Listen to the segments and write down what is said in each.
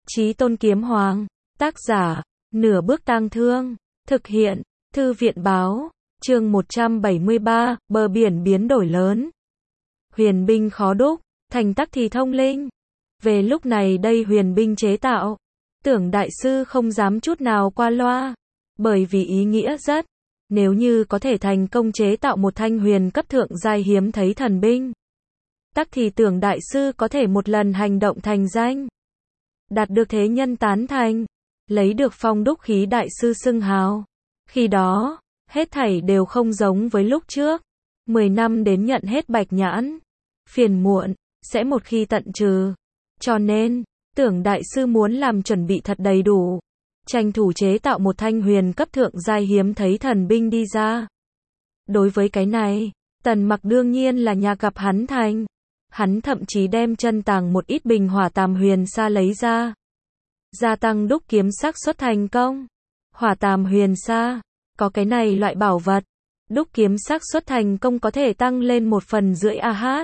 Chí Tôn Kiếm Hoàng, tác giả, Nửa Bước Tang Thương, thực hiện, Thư viện báo, chương 173, bờ biển biến đổi lớn. Huyền binh khó đúc, thành tắc thì thông linh. Về lúc này đây huyền binh chế tạo, Tưởng đại sư không dám chút nào qua loa, bởi vì ý nghĩa rất, nếu như có thể thành công chế tạo một thanh huyền cấp thượng giai hiếm thấy thần binh, tắc thì Tưởng đại sư có thể một lần hành động thành danh, đạt được thế nhân tán thành, lấy được phong đúc khí đại sư xưng hào. Khi đó, hết thảy đều không giống với lúc trước. 10 năm đến nhận hết bạch nhãn, phiền muộn, sẽ một khi tận trừ. Cho nên, Tưởng đại sư muốn làm chuẩn bị thật đầy đủ, tranh thủ chế tạo một thanh huyền cấp thượng giai hiếm thấy thần binh đi ra. Đối với cái này, Tần Mặc đương nhiên là nhà gặp hắn thành. Hắn thậm chí đem chân tàng một ít bình hỏa tàm huyền sa lấy ra, gia tăng đúc kiếm xác suất thành công. Hỏa tàm huyền sa, có cái này loại bảo vật, đúc kiếm xác suất thành công có thể tăng lên 1/2 AH.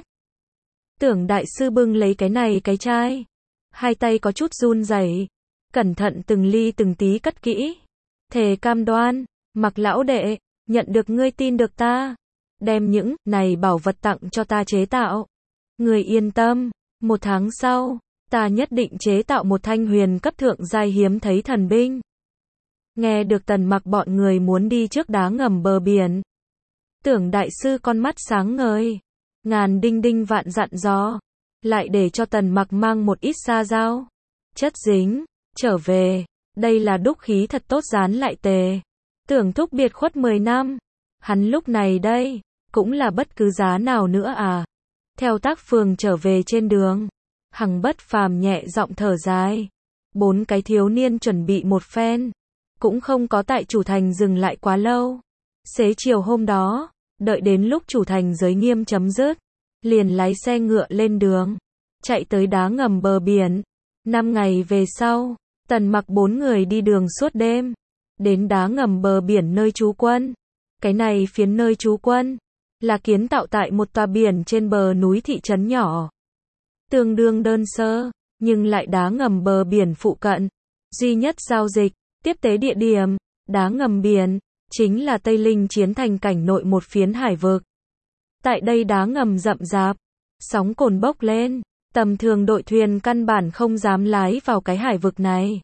Tưởng đại sư bưng lấy cái này cái chai, hai tay có chút run rẩy, cẩn thận từng ly từng tí cất kỹ, thề cam đoan, Mặc lão đệ, nhận được ngươi tin được ta, đem những này bảo vật tặng cho ta chế tạo. Người yên tâm, 1 tháng sau, ta nhất định chế tạo một thanh huyền cấp thượng giai hiếm thấy thần binh. Nghe được Tần Mặc bọn người muốn đi trước đá ngầm bờ biển, Tưởng đại sư con mắt sáng ngời, ngàn đinh đinh vạn dặn dò, lại để cho Tần Mặc mang một ít sa dao, chất dính, trở về, đây là đúc khí thật tốt dán lại tề. Tưởng thúc biệt khuất 10 năm, hắn lúc này đây, cũng là bất cứ giá nào nữa à. Theo Tác Phường trở về trên đường, Hằng Bất Phàm nhẹ giọng thở dài. 4 cái thiếu niên chuẩn bị một phen, cũng không có tại chủ thành dừng lại quá lâu. Xế chiều hôm đó, đợi đến lúc chủ thành giới nghiêm chấm dứt, liền lái xe ngựa lên đường, chạy tới đá ngầm bờ biển. 5 ngày về sau, Tần Mặc 4 người đi đường suốt đêm, đến đá ngầm bờ biển nơi trú quân. Cái này phiến nơi trú quân là kiến tạo tại một tòa biển trên bờ núi thị trấn nhỏ, tương đương đơn sơ, nhưng lại đá ngầm bờ biển phụ cận. Duy nhất giao dịch, tiếp tế địa điểm, đá ngầm biển, chính là Tây Linh Chiến Thành cảnh nội một phiến hải vực. Tại đây đá ngầm rậm rạp, sóng cồn bốc lên, tầm thường đội thuyền căn bản không dám lái vào cái hải vực này.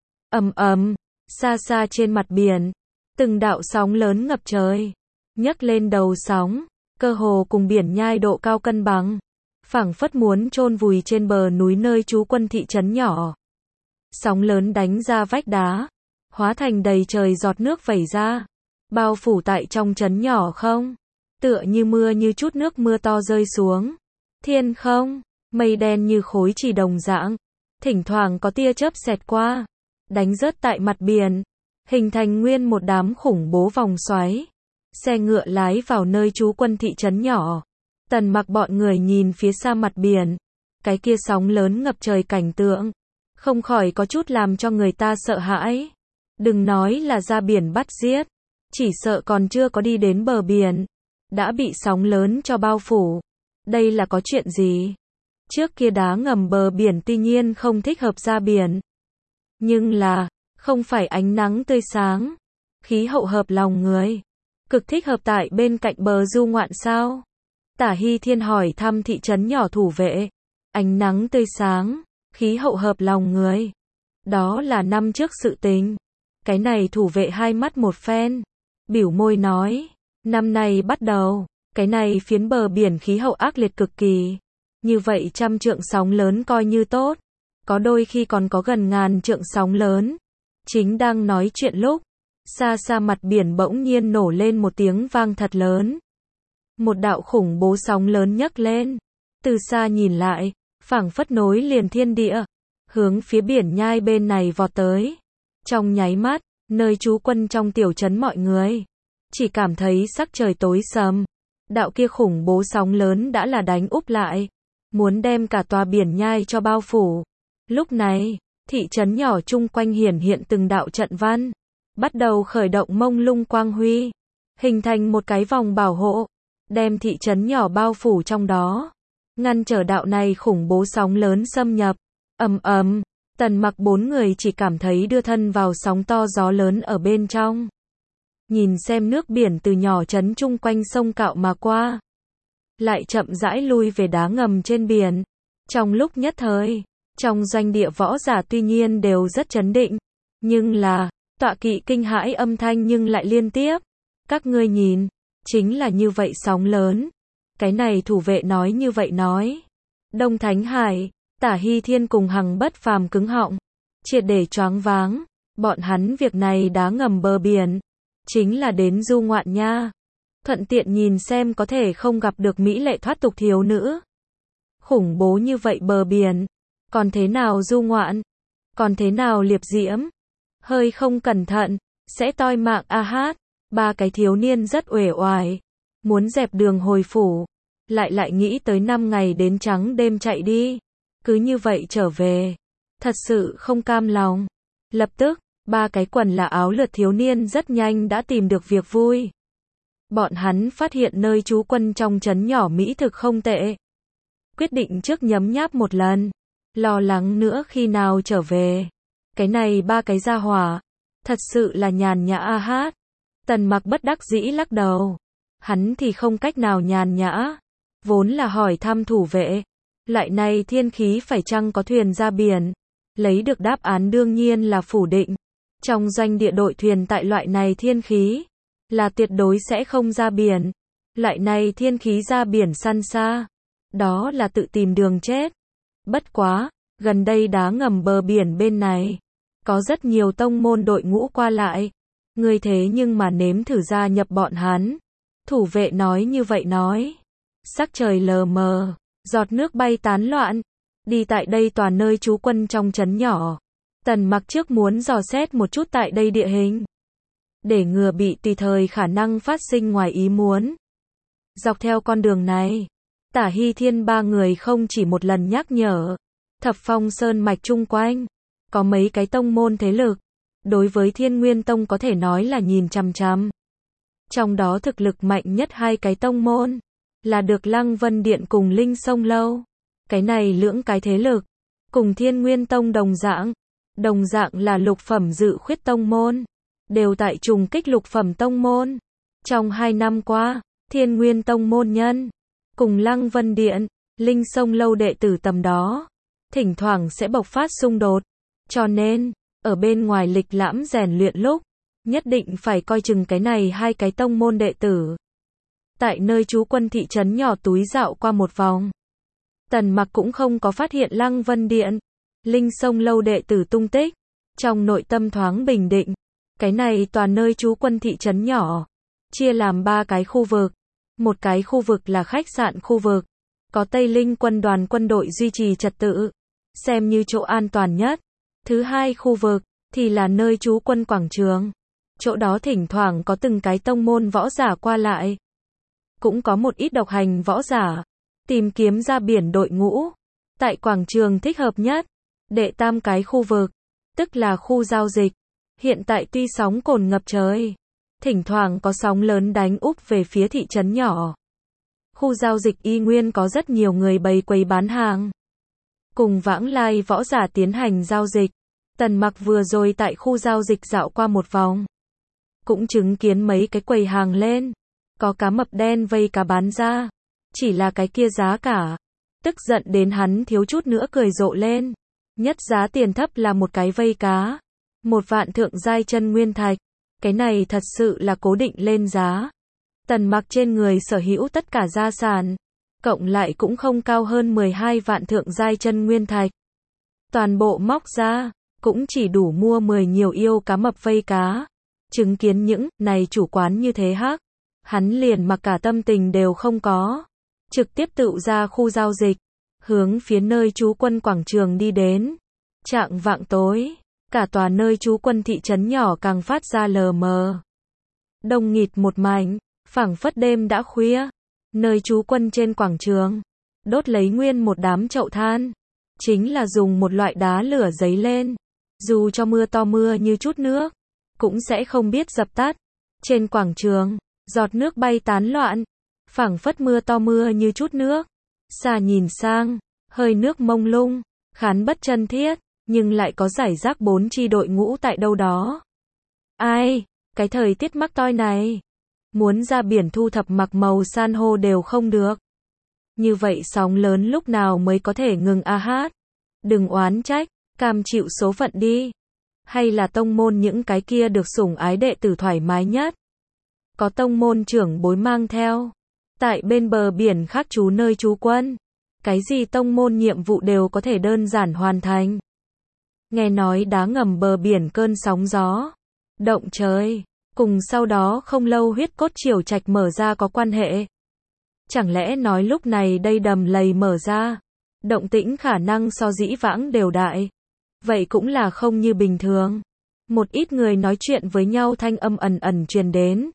Ầm ầm, xa xa trên mặt biển, từng đạo sóng lớn ngập trời, nhấc lên đầu sóng, cơ hồ cùng biển nhai độ cao cân bằng, phảng phất muốn chôn vùi trên bờ núi nơi trú quân thị trấn nhỏ. Sóng lớn đánh ra vách đá, hóa thành đầy trời giọt nước vẩy ra, bao phủ tại trong trấn nhỏ không, tựa như mưa như chút nước mưa to rơi xuống. Thiên không, mây đen như khối chỉ đồng dạng, thỉnh thoảng có tia chớp xẹt qua, đánh rớt tại mặt biển, hình thành nguyên một đám khủng bố vòng xoáy. Xe ngựa lái vào nơi trú quân thị trấn nhỏ. Tần Mặc bọn người nhìn phía xa mặt biển, cái kia sóng lớn ngập trời cảnh tượng, không khỏi có chút làm cho người ta sợ hãi. Đừng nói là ra biển bắt giết, chỉ sợ còn chưa có đi đến bờ biển, đã bị sóng lớn cho bao phủ. Đây là có chuyện gì? Trước kia đá ngầm bờ biển tuy nhiên không thích hợp ra biển, nhưng là, không phải ánh nắng tươi sáng, khí hậu hợp lòng người, cực thích hợp tại bên cạnh bờ du ngoạn sao? Tả Hy Thiên hỏi thăm thị trấn nhỏ thủ vệ. Ánh nắng tươi sáng, khí hậu hợp lòng người, đó là năm trước sự tình. Cái này thủ vệ hai mắt một phen, biểu môi nói, năm nay bắt đầu, cái này phiến bờ biển khí hậu ác liệt cực kỳ. Như vậy 100 trượng sóng lớn coi như tốt, có đôi khi còn có gần 1000 trượng sóng lớn. Chính đang nói chuyện lúc, xa xa mặt biển bỗng nhiên nổ lên một tiếng vang thật lớn. Một đạo khủng bố sóng lớn nhấc lên, từ xa nhìn lại, phảng phất nối liền thiên địa, hướng phía biển nhai bên này vọt tới. Trong nháy mắt, nơi trú quân trong tiểu trấn mọi người chỉ cảm thấy sắc trời tối sầm. Đạo kia khủng bố sóng lớn đã là đánh úp lại, muốn đem cả tòa biển nhai cho bao phủ. Lúc này, thị trấn nhỏ chung quanh hiển hiện từng đạo trận văn, bắt đầu khởi động mông lung quang huy, hình thành một cái vòng bảo hộ, đem thị trấn nhỏ bao phủ trong đó, ngăn trở đạo này khủng bố sóng lớn xâm nhập. Ầm ầm, Tần Mặc bốn người chỉ cảm thấy đưa thân vào sóng to gió lớn ở bên trong. Nhìn xem nước biển từ nhỏ trấn chung quanh sông Cạo mà qua, lại chậm rãi lui về đá ngầm trên biển. Trong lúc nhất thời, trong doanh địa võ giả tuy nhiên đều rất trấn định, nhưng là, tọa kỵ kinh hãi âm thanh nhưng lại liên tiếp. Các ngươi nhìn, chính là như vậy sóng lớn. Cái này thủ vệ nói như vậy nói. Đông Thánh Hải, Tả Hy Thiên cùng Hằng Bất Phàm cứng họng, triệt để choáng váng. Bọn hắn việc này đá ngầm bờ biển, chính là đến du ngoạn nha. Thuận tiện nhìn xem có thể không gặp được mỹ lệ thoát tục thiếu nữ. Khủng bố như vậy bờ biển, còn thế nào du ngoạn, còn thế nào liệp diễm. Hơi không cẩn thận, sẽ toi mạng a hát. Ba cái thiếu niên rất uể oải, muốn dẹp đường hồi phủ, lại nghĩ tới 5 ngày đến trắng đêm chạy đi, cứ như vậy trở về, thật sự không cam lòng. Lập tức, ba cái quần là áo lượt thiếu niên rất nhanh đã tìm được việc vui. Bọn hắn phát hiện nơi trú quân trong trấn nhỏ mỹ thực không tệ, quyết định trước nhấm nháp một lần, lo lắng nữa khi nào trở về. Cái này ba cái gia hỏa, thật sự là nhàn nhã a hát. Tần Mặc bất đắc dĩ lắc đầu. Hắn thì không cách nào nhàn nhã. Vốn là hỏi thăm thủ vệ. Loại này thiên khí phải chăng có thuyền ra biển? Lấy được đáp án đương nhiên là phủ định. Trong doanh địa đội thuyền tại loại này thiên khí, là tuyệt đối sẽ không ra biển. Loại này thiên khí ra biển săn xa, đó là tự tìm đường chết. Bất quá, gần đây đá ngầm bờ biển bên này, có rất nhiều tông môn đội ngũ qua lại. Ngươi thế nhưng mà nếm thử gia nhập bọn hắn. Thủ vệ nói như vậy nói. Sắc trời lờ mờ, giọt nước bay tán loạn. Đi tại đây toàn nơi trú quân trong trấn nhỏ. Tần Mặc trước muốn dò xét một chút tại đây địa hình, để ngừa bị tùy thời khả năng phát sinh ngoài ý muốn. Dọc theo con đường này, Tả Hy Thiên ba người không chỉ một lần nhắc nhở. Thập Phong Sơn mạch chung quanh, có mấy cái tông môn thế lực. Đối với Thiên Nguyên Tông có thể nói là nhìn chằm chằm. Trong đó thực lực mạnh nhất hai cái tông môn, là được Lăng Vân Điện cùng Linh Sông Lâu. Cái này lưỡng cái thế lực, cùng Thiên Nguyên Tông đồng dạng là lục phẩm dự khuyết tông môn, đều tại trùng kích lục phẩm tông môn. Trong 2 năm qua, Thiên Nguyên Tông môn nhân, cùng Lăng Vân Điện, Linh Sông Lâu đệ tử tầm đó, thỉnh thoảng sẽ bộc phát xung đột. Cho nên, ở bên ngoài lịch lãm rèn luyện lúc, nhất định phải coi chừng cái này hai cái tông môn đệ tử. Tại nơi trú quân thị trấn nhỏ túi dạo qua một vòng, Tần Mặc cũng không có phát hiện Lăng Vân Điện, Linh Sông Lâu đệ tử tung tích. Trong nội tâm thoáng bình định, cái này toàn nơi trú quân thị trấn nhỏ, chia làm 3 cái khu vực. Một cái khu vực là khách sạn khu vực, có Tây Linh quân đoàn quân đội duy trì trật tự, xem như chỗ an toàn nhất. Thứ hai khu vực, thì là nơi trú quân quảng trường. Chỗ đó thỉnh thoảng có từng cái tông môn võ giả qua lại. Cũng có một ít độc hành võ giả, tìm kiếm ra biển đội ngũ. Tại quảng trường thích hợp nhất. Đệ tam cái khu vực, tức là khu giao dịch. Hiện tại tuy sóng cồn ngập trời, thỉnh thoảng có sóng lớn đánh úp về phía thị trấn nhỏ. Khu giao dịch y nguyên có rất nhiều người bày quầy bán hàng, cùng vãng lai võ giả tiến hành giao dịch. Tần Mặc vừa rồi tại khu giao dịch dạo qua một vòng, cũng chứng kiến mấy cái quầy hàng lên, có cá mập đen vây cá bán ra, chỉ là cái kia giá cả, tức giận đến hắn thiếu chút nữa cười rộ lên. Nhất giá tiền thấp là một cái vây cá, 1 vạn thượng giai chân nguyên thạch, cái này thật sự là cố định lên giá. Tần Mặc trên người sở hữu tất cả gia sản, cộng lại cũng không cao hơn 12 vạn thượng giai chân nguyên thạch. Toàn bộ móc ra, cũng chỉ đủ mua 10 nhiều yêu cá mập vây cá. Chứng kiến những này chủ quán như thế hắc, hắn liền mà cả tâm tình đều không có, trực tiếp tự ra khu giao dịch, hướng phía nơi trú quân quảng trường đi đến. Chạng vạng tối, cả tòa nơi trú quân thị trấn nhỏ càng phát ra lờ mờ, đông nghịt một mảnh, phảng phất đêm đã khuya. Nơi trú quân trên quảng trường, đốt lấy nguyên một đám chậu than, chính là dùng một loại đá lửa giấy lên, dù cho mưa to mưa như chút nước, cũng sẽ không biết dập tắt. Trên quảng trường, giọt nước bay tán loạn, phảng phất mưa to mưa như chút nước. Xa nhìn sang, hơi nước mông lung, khán bất chân thiết. nhưng lại có giải rác 4 chi đội ngũ tại đâu đó. Ai, cái thời tiết mắc toi này, muốn ra biển thu thập mặc màu san hô đều không được. Như vậy sóng lớn lúc nào mới có thể ngừng a hát? Đừng oán trách, cam chịu số phận đi. Hay là tông môn những cái kia được sủng ái đệ tử thoải mái nhất? Có tông môn trưởng bối mang theo. Tại bên bờ biển khác trú nơi trú quân. Cái gì tông môn nhiệm vụ đều có thể đơn giản hoàn thành. Nghe nói đá ngầm bờ biển cơn sóng gió. Động trời. Cùng sau đó không lâu huyết cốt triều trạch mở ra có quan hệ. Chẳng lẽ nói lúc này đây đầm lầy mở ra. Động tĩnh khả năng so dĩ vãng đều đại. Vậy cũng là không như bình thường. Một ít người nói chuyện với nhau thanh âm ẩn ẩn truyền đến.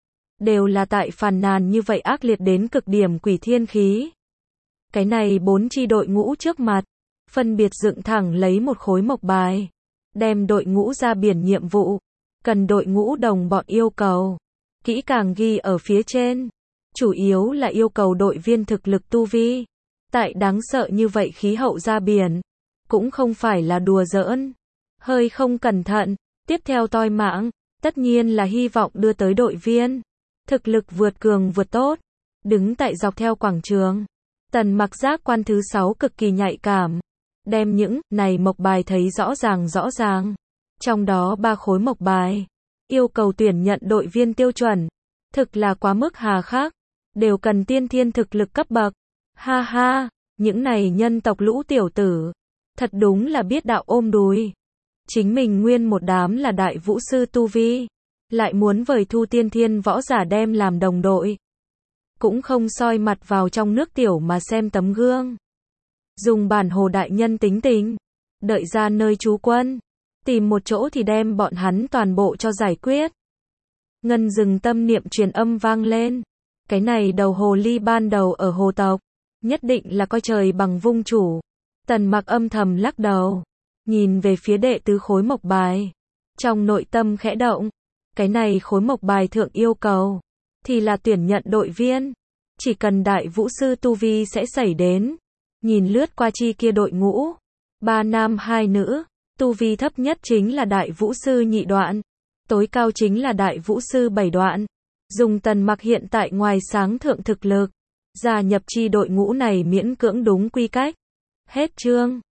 Đều là tại phàn nàn như vậy ác liệt đến cực điểm quỷ thiên khí. Cái này 4 chi đội ngũ trước mặt, phân biệt dựng thẳng lấy một khối mộc bài. Đem đội ngũ ra biển nhiệm vụ. Cần đội ngũ đồng bọn yêu cầu. Kỹ càng ghi ở phía trên. Chủ yếu là yêu cầu đội viên thực lực tu vi. Tại đáng sợ như vậy khí hậu ra biển. Cũng không phải là đùa giỡn. Hơi không cẩn thận. Tiếp theo toi mạng. Tất nhiên là hy vọng đưa tới đội viên. Thực lực vượt cường vượt tốt. Đứng tại dọc theo quảng trường. Tần Mặc giác quan thứ 6 cực kỳ nhạy cảm. Đem những này mộc bài thấy rõ ràng. Trong đó 3 khối mộc bài. Yêu cầu tuyển nhận đội viên tiêu chuẩn. Thực là quá mức hà khắc. Đều cần tiên thiên thực lực cấp bậc. Ha ha, những này nhân tộc lũ tiểu tử. Thật đúng là biết đạo ôm đùi. Chính mình nguyên một đám là đại vũ sư tu vi. Lại muốn vời thu tiên thiên võ giả đem làm đồng đội. Cũng không soi mặt vào trong nước tiểu mà xem tấm gương. Dùng bản hồ đại nhân tính tình. Đợi ra nơi trú quân. Tìm một chỗ thì đem bọn hắn toàn bộ cho giải quyết. Ngân dừng tâm niệm truyền âm vang lên. Cái này đầu hồ ly ban đầu ở hồ tộc. Nhất định là coi trời bằng vung chủ. Tần Mặc âm thầm lắc đầu. Nhìn về phía đệ tứ khối mộc bài. Trong nội tâm khẽ động. Cái này khối mộc bài thượng yêu cầu. Thì là tuyển nhận đội viên. Chỉ cần đại vũ sư tu vi sẽ xảy đến. Nhìn lướt qua chi kia đội ngũ. 3 nam 2 nữ. Tu vi thấp nhất chính là đại vũ sư nhị đoạn. Tối cao chính là đại vũ sư 7 đoạn. Dùng Tần Mặc hiện tại ngoài sáng thượng thực lực. Gia nhập chi đội ngũ này miễn cưỡng đúng quy cách. Hết chương.